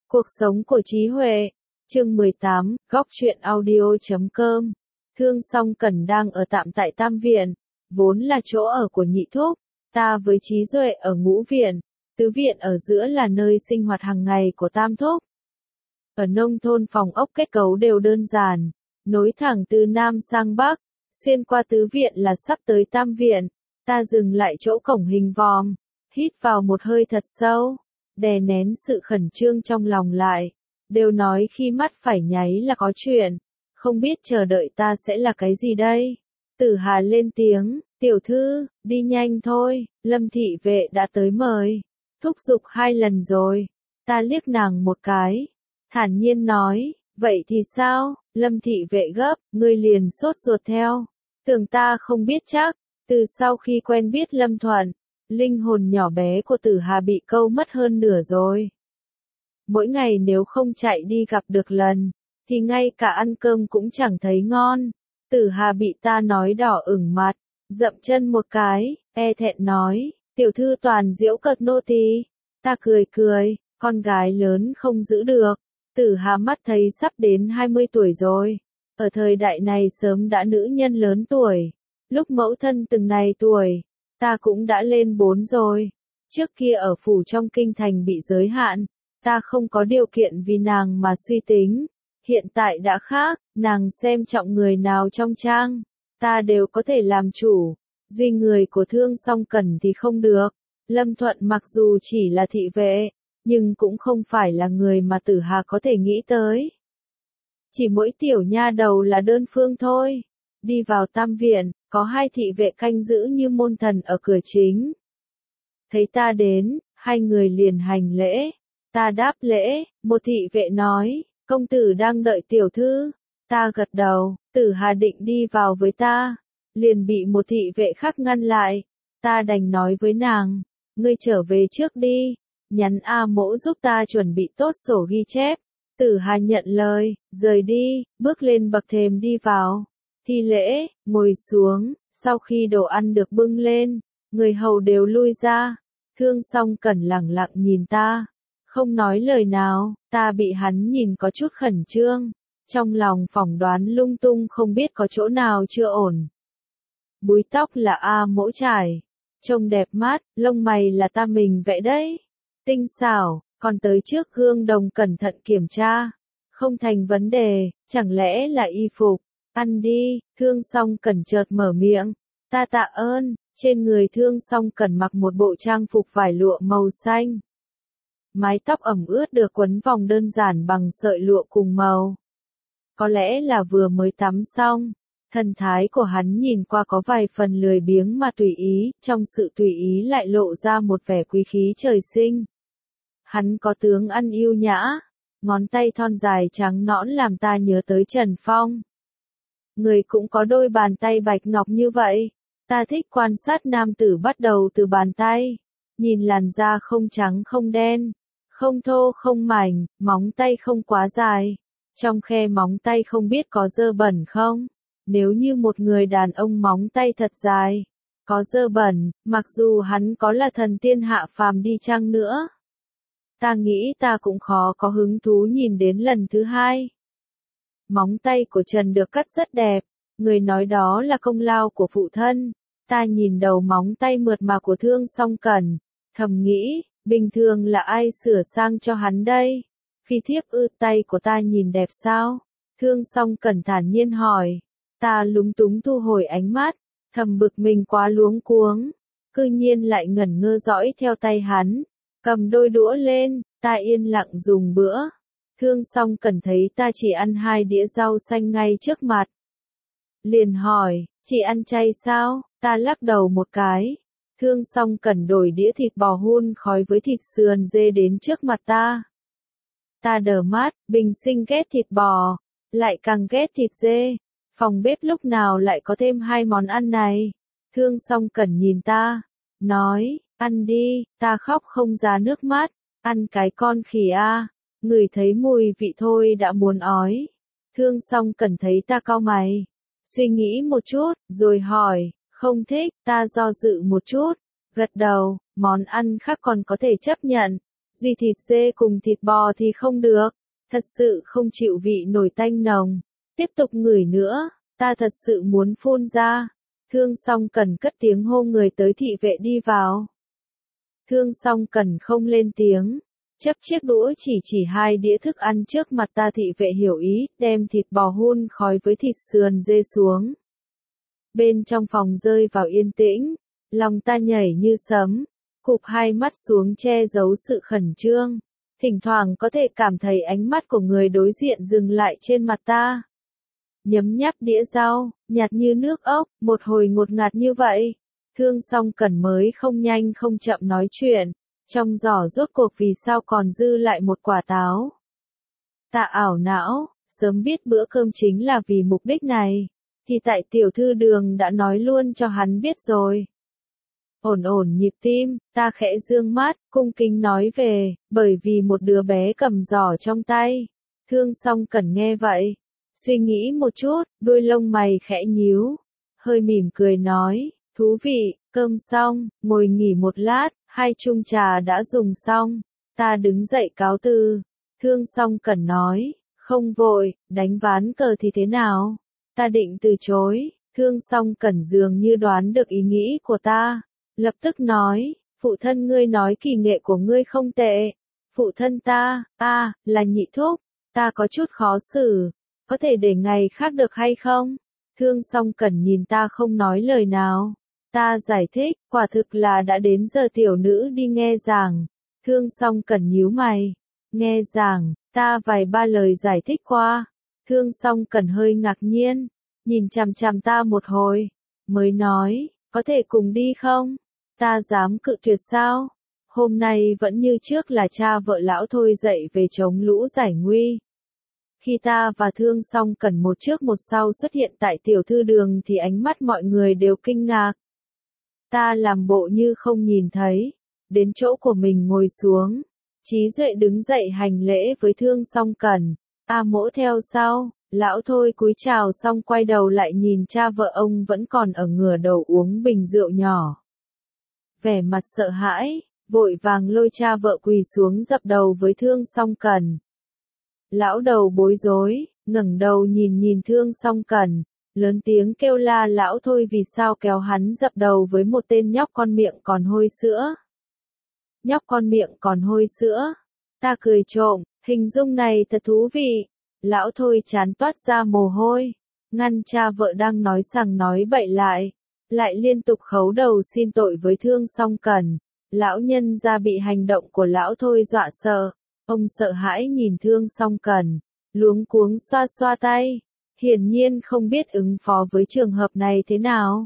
Cuộc sống của trí huệ. Chương 18, góc truyện audio.com. Thương Song Cẩn đang ở tạm tại Tam Viện, vốn là chỗ ở của nhị thúc. Ta với Trí Duệ ở Ngũ Viện, Tứ Viện ở giữa là nơi sinh hoạt hàng ngày của Tam thúc. Ở nông thôn phòng ốc kết cấu đều đơn giản, nối thẳng từ Nam sang Bắc, xuyên qua Tứ Viện là sắp tới Tam Viện. Ta dừng lại chỗ cổng hình vòm, hít vào một hơi thật sâu, đè nén sự khẩn trương trong lòng lại. Đều nói khi mắt phải nháy là có chuyện, không biết chờ đợi ta sẽ là cái gì đây? Tử Hà lên tiếng, tiểu thư, đi nhanh thôi, Lâm thị vệ đã tới mời. Thúc giục 2 lần rồi. Ta liếc nàng một cái, thản nhiên nói, vậy thì sao? Lâm thị vệ gấp, ngươi liền sốt ruột theo. Tưởng ta không biết chắc, từ sau khi quen biết Lâm Thuận, linh hồn nhỏ bé của Tử Hà bị câu mất hơn nửa rồi. Mỗi ngày nếu không chạy đi gặp được lần, thì ngay cả ăn cơm cũng chẳng thấy ngon. Tử Hà bị ta nói đỏ ửng mặt, dậm chân một cái, e thẹn nói, tiểu thư toàn giễu cợt nô tỳ. Ta cười cười, con gái lớn không giữ được. Tử Hà mắt thấy sắp đến 20 tuổi rồi. Ở thời đại này sớm đã nữ nhân lớn tuổi. Lúc mẫu thân từng này tuổi, ta cũng đã lên 4 rồi. Trước kia ở phủ trong kinh thành bị giới hạn, ta không có điều kiện vì nàng mà suy tính. Hiện tại đã khác, nàng xem trọng người nào trong trang, ta đều có thể làm chủ. Duy người của Thương Song Cẩn thì không được. Lâm Thuận mặc dù chỉ là thị vệ, nhưng cũng không phải là người mà Tử Hà có thể nghĩ tới. Chỉ mỗi tiểu nha đầu là đơn phương thôi. Đi vào Tam Viện, có 2 thị vệ canh giữ như môn thần ở cửa chính. Thấy ta đến, 2 người liền hành lễ. Ta đáp lễ, một thị vệ nói, công tử đang đợi tiểu thư. Ta gật đầu, Tử Hà định đi vào với ta, liền bị một thị vệ khác ngăn lại. Ta đành nói với nàng, ngươi trở về trước đi, nhắn A Mỗ giúp ta chuẩn bị tốt sổ ghi chép. Tử Hà nhận lời, rời đi, bước lên bậc thềm đi vào. Thi lễ, ngồi xuống, sau khi đồ ăn được bưng lên, người hầu đều lui ra. Thương Song Cẩn lẳng lặng nhìn ta, không nói lời nào. Ta bị hắn nhìn có chút khẩn trương, trong lòng phỏng đoán lung tung không biết có chỗ nào chưa ổn. Búi tóc là A Mỗ trải, trông đẹp mắt, lông mày là ta mình vẽ đấy, tinh xảo, còn tới trước gương đồng cẩn thận kiểm tra, không thành vấn đề. Chẳng lẽ là y phục? Ăn đi. Thương Song Cẩn chợt mở miệng. Ta tạ ơn. Trên người Thương Song Cẩn mặc một bộ trang phục vải lụa màu xanh. Mái tóc ẩm ướt được quấn vòng đơn giản bằng sợi lụa cùng màu. Có lẽ là vừa mới tắm xong. Thần thái của hắn nhìn qua có vài phần lười biếng mà tùy ý, trong sự tùy ý lại lộ ra một vẻ quý khí trời sinh. Hắn có tướng ăn yêu nhã, ngón tay thon dài trắng nõn làm ta nhớ tới Trần Phong. Người cũng có đôi bàn tay bạch ngọc như vậy. Ta thích quan sát nam tử bắt đầu từ bàn tay. Nhìn làn da không trắng không đen, không thô không mảnh, móng tay không quá dài. Trong khe móng tay không biết có dơ bẩn không? Nếu như một người đàn ông móng tay thật dài, có dơ bẩn, mặc dù hắn có là thần tiên hạ phàm đi chăng nữa, ta nghĩ ta cũng khó có hứng thú nhìn đến lần thứ 2. Móng tay của Trần được cắt rất đẹp, người nói đó là công lao của phụ thân. Ta nhìn đầu móng tay mượt mà của Thương Song Cẩn, thầm nghĩ, bình thường là ai sửa sang cho hắn đây? Phi thiếp ư? Tay của ta nhìn đẹp sao? Thương Song Cẩn thản nhiên hỏi. Ta lúng túng thu hồi ánh mắt, thầm bực mình quá luống cuống, cư nhiên lại ngẩn ngơ dõi theo tay hắn, cầm đôi đũa lên. Ta yên lặng dùng bữa. Thương Song Cẩn thấy ta chỉ ăn 2 đĩa rau xanh ngay trước mặt, liền hỏi, chị ăn chay sao? Ta lắc đầu một cái. Thương Song Cẩn đổi đĩa thịt bò hun khói với thịt sườn dê đến trước mặt ta. Ta đờ mắt, bình sinh ghét thịt bò, lại càng ghét thịt dê. Phòng bếp lúc nào lại có thêm 2 món ăn này? Thương Song Cẩn nhìn ta, nói, ăn đi. Ta khóc không ra nước mắt, ăn cái con khỉ a, ngửi thấy mùi vị thôi đã muốn ói. Thương Song Cẩn thấy ta cau mày, suy nghĩ một chút, rồi hỏi, không thích. Ta do dự một chút, gật đầu, món ăn khác còn có thể chấp nhận, Duy thịt dê cùng thịt bò thì không được, thật sự không chịu vị nổi tanh nồng. Tiếp tục ngửi nữa, ta thật sự muốn phun ra. Thương Song Cần cất tiếng hô người tới thị vệ đi vào. Thương Song Cần không lên tiếng, chấp chiếc đũa chỉ 2 đĩa thức ăn trước mặt ta. Thị vệ hiểu ý, đem thịt bò hun khói với thịt sườn dê xuống. Bên trong phòng rơi vào yên tĩnh, lòng ta nhảy như sấm, cụp hai mắt xuống che giấu sự khẩn trương. Thỉnh thoảng có thể cảm thấy ánh mắt của người đối diện dừng lại trên mặt ta. Nhấm nháp đĩa rau, nhạt như nước ốc, một hồi ngột ngạt như vậy. Thương Song Cần mới không nhanh không chậm nói chuyện, trong giỏ rốt cuộc vì sao còn dư lại một quả táo. Ta ảo não, sớm biết bữa cơm chính là vì mục đích này, thì tại tiểu thư Đường đã nói luôn cho hắn biết rồi. Ổn ổn nhịp tim, ta khẽ dương mắt, cung kính nói về, bởi vì một đứa bé cầm giỏ trong tay. Thương Song Cần nghe vậy, suy nghĩ một chút, đuôi lông mày khẽ nhíu, hơi mỉm cười nói, thú vị, cơm xong, ngồi nghỉ một lát, 2 chung trà đã dùng xong. Ta đứng dậy cáo từ. Thương Song Cần nói, không vội, đánh ván cờ thì thế nào? Ta định từ chối. Thương Song Cần dường như đoán được ý nghĩ của ta, lập tức nói, phụ thân ngươi nói kỳ nghệ của ngươi không tệ. Phụ thân ta, là Nhị thúc. Ta có chút khó xử, có thể để ngày khác được hay không? Thương Song Cần nhìn ta không nói lời nào. Ta giải thích, quả thực là đã đến giờ tiểu nữ đi nghe giảng. Thương Song Cần nhíu mày. Nghe giảng, ta vài ba lời giải thích qua. Thương Song Cần hơi ngạc nhiên, nhìn chằm chằm ta một hồi, mới nói, có thể cùng đi không? Ta dám cự tuyệt sao? Hôm nay vẫn như trước là cha vợ lão Thôi dậy về chống lũ giải nguy. Khi ta và Thương Song Cần một trước một sau xuất hiện tại tiểu thư Đường thì ánh mắt mọi người đều kinh ngạc. Ta làm bộ như không nhìn thấy, đến chỗ của mình ngồi xuống. Trí Duệ đứng dậy hành lễ với Thương Song Cần, A Mỗ theo sau. Lão Thôi cúi chào xong quay đầu lại nhìn cha vợ ông vẫn còn ở ngửa đầu uống bình rượu nhỏ. Vẻ mặt sợ hãi, vội vàng lôi cha vợ quỳ xuống dập đầu với Thương Song Cần. Lão đầu bối rối, ngẩng đầu nhìn Thương Song Cần, lớn tiếng kêu la lão Thôi vì sao kéo hắn dập đầu với một tên nhóc con miệng còn hôi sữa. Nhóc con miệng còn hôi sữa. Ta cười trộm, hình dung này thật thú vị. Lão Thôi chán toát ra mồ hôi, ngăn cha vợ đang nói sằng nói bậy lại liên tục khấu đầu xin tội với Thương Song Cần. Lão nhân gia bị hành động của lão Thôi dọa sợ, ông sợ hãi nhìn Thương Song Cần, luống cuống xoa xoa tay, hiển nhiên không biết ứng phó với trường hợp này thế nào.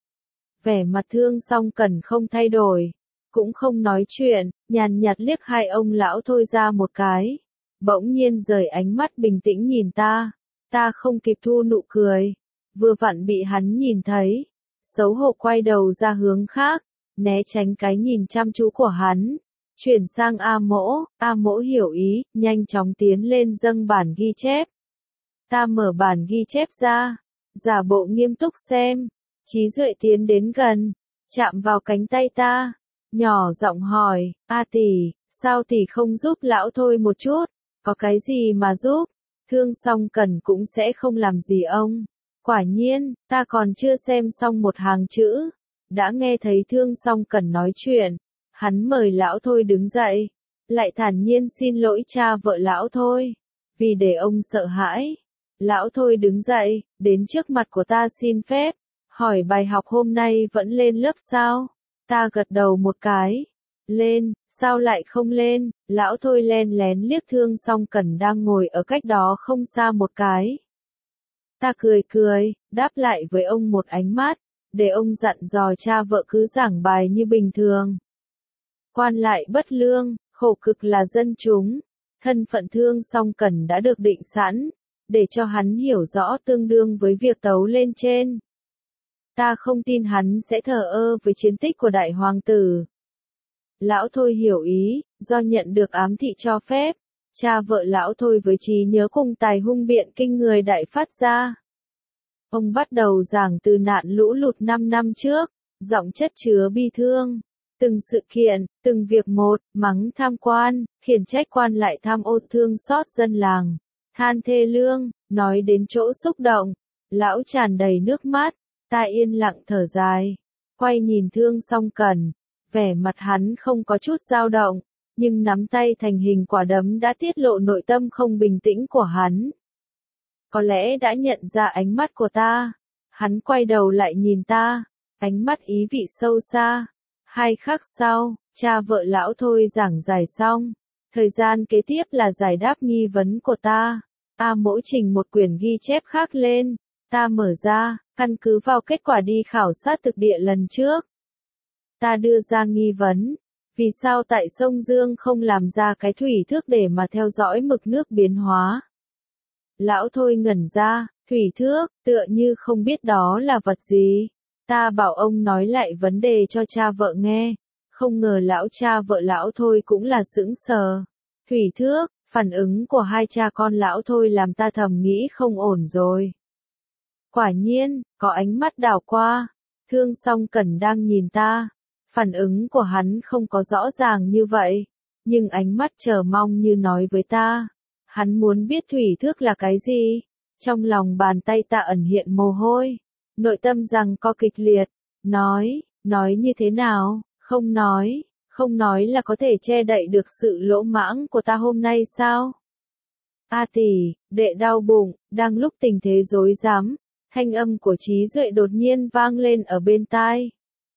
Vẻ mặt Thương Song Cần không thay đổi, cũng không nói chuyện, nhàn nhạt liếc hai ông lão Thôi ra một cái. Bỗng nhiên rời ánh mắt bình tĩnh nhìn ta. Ta không kịp thu nụ cười, vừa vặn bị hắn nhìn thấy, xấu hổ quay đầu ra hướng khác, né tránh cái nhìn chăm chú của hắn. Chuyển sang A Mỗ hiểu ý, nhanh chóng tiến lên dâng bản ghi chép. Ta mở bản ghi chép ra, giả bộ nghiêm túc xem. Trí Duệ tiến đến gần, chạm vào cánh tay ta, nhỏ giọng hỏi, A tỷ, sao tỷ không giúp lão Thôi một chút? Có cái gì mà giúp? Thương Song Cần cũng sẽ không làm gì ông. Quả nhiên, ta còn chưa xem xong một hàng chữ, đã nghe thấy Thương Song Cần nói chuyện. Hắn mời lão Thôi đứng dậy, lại thản nhiên xin lỗi cha vợ lão Thôi, vì để ông sợ hãi. Lão Thôi đứng dậy, đến trước mặt của ta xin phép, hỏi bài học hôm nay vẫn lên lớp sao? Ta gật đầu một cái. Lên, sao lại không lên? Lão Thôi len lén liếc Thương Song Cần đang ngồi ở cách đó không xa một cái. Ta cười, đáp lại với ông một ánh mắt, để ông dặn dò cha vợ cứ giảng bài như bình thường. Quan lại bất lương, khổ cực là dân chúng. Thân phận Thương Song Cần đã được định sẵn, để cho hắn hiểu rõ tương đương với việc tấu lên trên. Ta không tin hắn sẽ thờ ơ với chiến tích của đại hoàng tử. Lão Thôi hiểu ý, do nhận được ám thị cho phép, cha vợ lão Thôi với trí nhớ cùng tài hung biện kinh người đại phát ra. Ông bắt đầu giảng từ nạn lũ lụt 5 năm trước, giọng chất chứa bi thương. Từng sự kiện, từng việc một, mắng tham quan, khiển trách quan lại tham ô thương xót dân làng, than thê lương, nói đến chỗ xúc động, lão tràn đầy nước mắt, ta yên lặng thở dài, quay nhìn Thương Song Cẩn, vẻ mặt hắn không có chút dao động, nhưng nắm tay thành hình quả đấm đã tiết lộ nội tâm không bình tĩnh của hắn. Có lẽ đã nhận ra ánh mắt của ta, hắn quay đầu lại nhìn ta, ánh mắt ý vị sâu xa. 2 khắc sau, cha vợ lão Thôi giảng giải xong. Thời gian kế tiếp là giải đáp nghi vấn của ta. A Mỗ trình một quyển ghi chép khác lên. Ta mở ra, căn cứ vào kết quả đi khảo sát thực địa lần trước. Ta đưa ra nghi vấn. Vì sao tại sông Dương không làm ra cái thủy thước để mà theo dõi mực nước biến hóa? Lão Thôi ngẩn ra, thủy thước, tựa như không biết đó là vật gì. Ta bảo ông nói lại vấn đề cho cha vợ nghe, không ngờ lão cha vợ lão Thôi cũng là sững sờ. Thủy thước, phản ứng của hai cha con lão Thôi làm ta thầm nghĩ không ổn rồi. Quả nhiên, có ánh mắt đảo qua, Thương Song Cẩn đang nhìn ta, phản ứng của hắn không có rõ ràng như vậy, nhưng ánh mắt chờ mong như nói với ta, hắn muốn biết thủy thước là cái gì. Trong lòng bàn tay ta ẩn hiện mồ hôi. Nội tâm rằng co kịch liệt, nói như thế nào, không nói là có thể che đậy được sự lỗ mãng của ta hôm nay sao? A tỷ, đệ đau bụng, đang lúc tình thế rối rắm, thanh âm của Trí Duệ đột nhiên vang lên ở bên tai.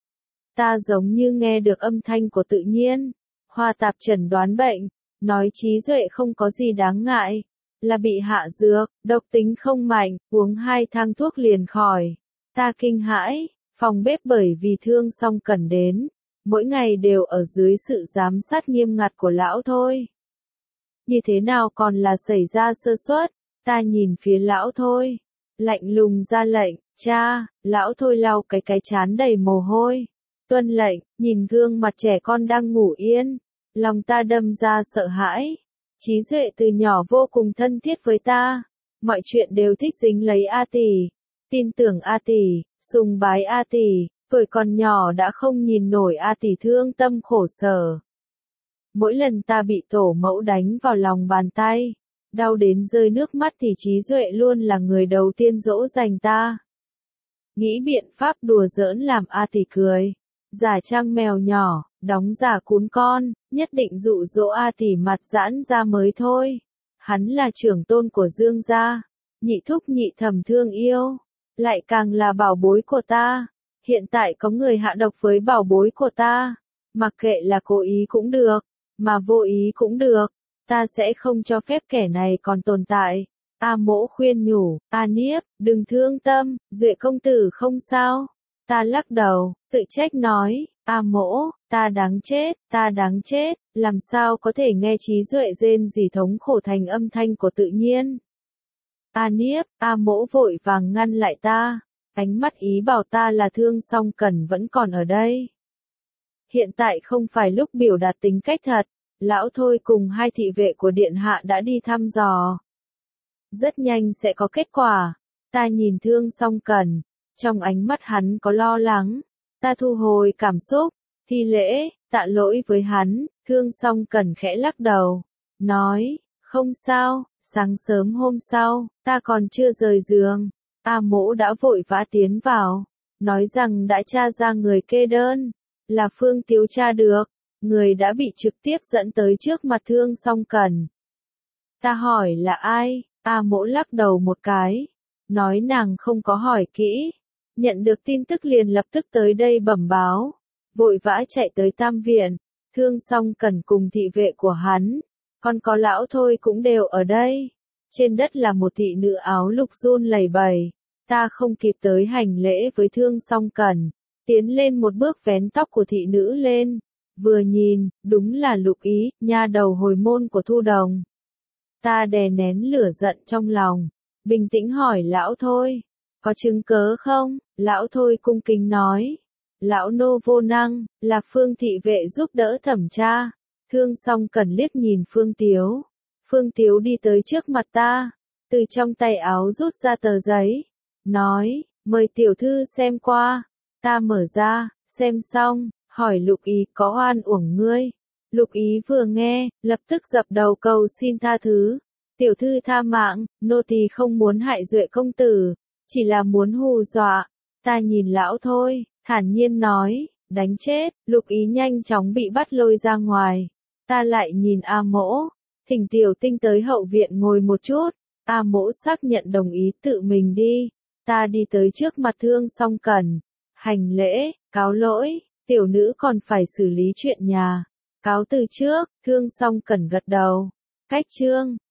Ta giống như nghe được âm thanh của tự nhiên, Hoa Tạp chẩn đoán bệnh, nói Trí Duệ không có gì đáng ngại, là bị hạ dược, độc tính không mạnh, uống 2 thang thuốc liền khỏi. Ta kinh hãi, phòng bếp bởi vì Thương Song Cẩn đến, mỗi ngày đều ở dưới sự giám sát nghiêm ngặt của lão Thôi. Như thế nào còn là xảy ra sơ suất? Ta nhìn phía lão Thôi, lạnh lùng ra lệnh, cha. Lão Thôi lau cái trán đầy mồ hôi, tuân lệnh, nhìn gương mặt trẻ con đang ngủ yên, lòng ta đâm ra sợ hãi. Trí Duệ từ nhỏ vô cùng thân thiết với ta, mọi chuyện đều thích dính lấy A tỷ, tin tưởng A tỷ, sùng bái A tỷ, tuổi còn nhỏ đã không nhìn nổi A tỷ thương tâm khổ sở. Mỗi lần ta bị tổ mẫu đánh vào lòng bàn tay, đau đến rơi nước mắt thì Trí Duệ luôn là người đầu tiên dỗ dành ta. Nghĩ biện pháp đùa giỡn làm A tỷ cười, giả trang mèo nhỏ, đóng giả cún con, nhất định dụ dỗ A tỷ mặt giãn ra mới thôi. Hắn là trưởng tôn của Dương gia, nhị thúc nhị thẩm thương yêu, lại càng là bảo bối của ta. Hiện tại có người hạ độc với bảo bối của ta, mặc kệ là cố ý cũng được, mà vô ý cũng được, ta sẽ không cho phép kẻ này còn tồn tại. A Mỗ khuyên nhủ, A Niếp, đừng thương tâm, Duệ công tử không sao. Ta lắc đầu, tự trách nói, A Mỗ, ta đáng chết, làm sao có thể nghe Trí Duệ rên rỉ thống khổ thành âm thanh của tự nhiên. A Niếp, A Mỗ vội vàng ngăn lại ta, ánh mắt ý bảo ta là Thương Song Cẩn vẫn còn ở đây. Hiện tại không phải lúc biểu đạt tính cách thật, lão Thôi cùng 2 thị vệ của điện hạ đã đi thăm dò. Rất nhanh sẽ có kết quả. Ta nhìn Thương Song Cẩn, trong ánh mắt hắn có lo lắng. Ta thu hồi cảm xúc, thi lễ, tạ lỗi với hắn. Thương Song Cẩn khẽ lắc đầu, nói, không sao. Sáng sớm hôm sau, ta còn chưa rời giường, A Mỗ đã vội vã tiến vào, nói rằng đã tra ra người kê đơn, là Phương Tiếu tra được, người đã bị trực tiếp dẫn tới trước mặt Thương Song Cẩn. Ta hỏi là ai? A Mỗ lắc đầu một cái, nói nàng không có hỏi kỹ, nhận được tin tức liền lập tức tới đây bẩm báo, vội vã chạy tới Tam Viện. Thương Song Cẩn cùng thị vệ của hắn, còn có lão Thôi cũng đều ở đây. Trên đất là một thị nữ áo lục run lẩy bẩy. Ta không kịp tới hành lễ với Thương Song Cẩn, tiến lên một bước vén tóc của thị nữ lên, vừa nhìn, đúng là Lục Ý, nha đầu hồi môn của Thu Đồng. Ta đè nén lửa giận trong lòng, bình tĩnh hỏi lão Thôi, có chứng cớ không? Lão Thôi cung kính nói, lão nô vô năng, là Phương thị vệ giúp đỡ thẩm tra. Thương Song Cẩn liếc nhìn Phương Tiếu. Phương Tiếu đi tới trước mặt ta, từ trong tay áo rút ra tờ giấy, nói, mời tiểu thư xem qua. Ta mở ra, xem xong, hỏi Lục Ý có oan uổng ngươi. Lục Ý vừa nghe, lập tức dập đầu cầu xin tha thứ. Tiểu thư tha mạng, nô tỳ không muốn hại Duệ công tử, chỉ là muốn hù dọa. Ta nhìn lão thôi, thản nhiên nói, đánh chết. Lục Ý nhanh chóng bị bắt lôi ra ngoài. Ta lại nhìn A Mỗ, thỉnh tiểu tinh tới hậu viện ngồi một chút. A Mỗ xác nhận đồng ý tự mình đi. Ta đi tới trước mặt Thương Song Cẩn, hành lễ, cáo lỗi, tiểu nữ còn phải xử lý chuyện nhà. Cáo từ trước. Thương Song Cẩn gật đầu. Cách chương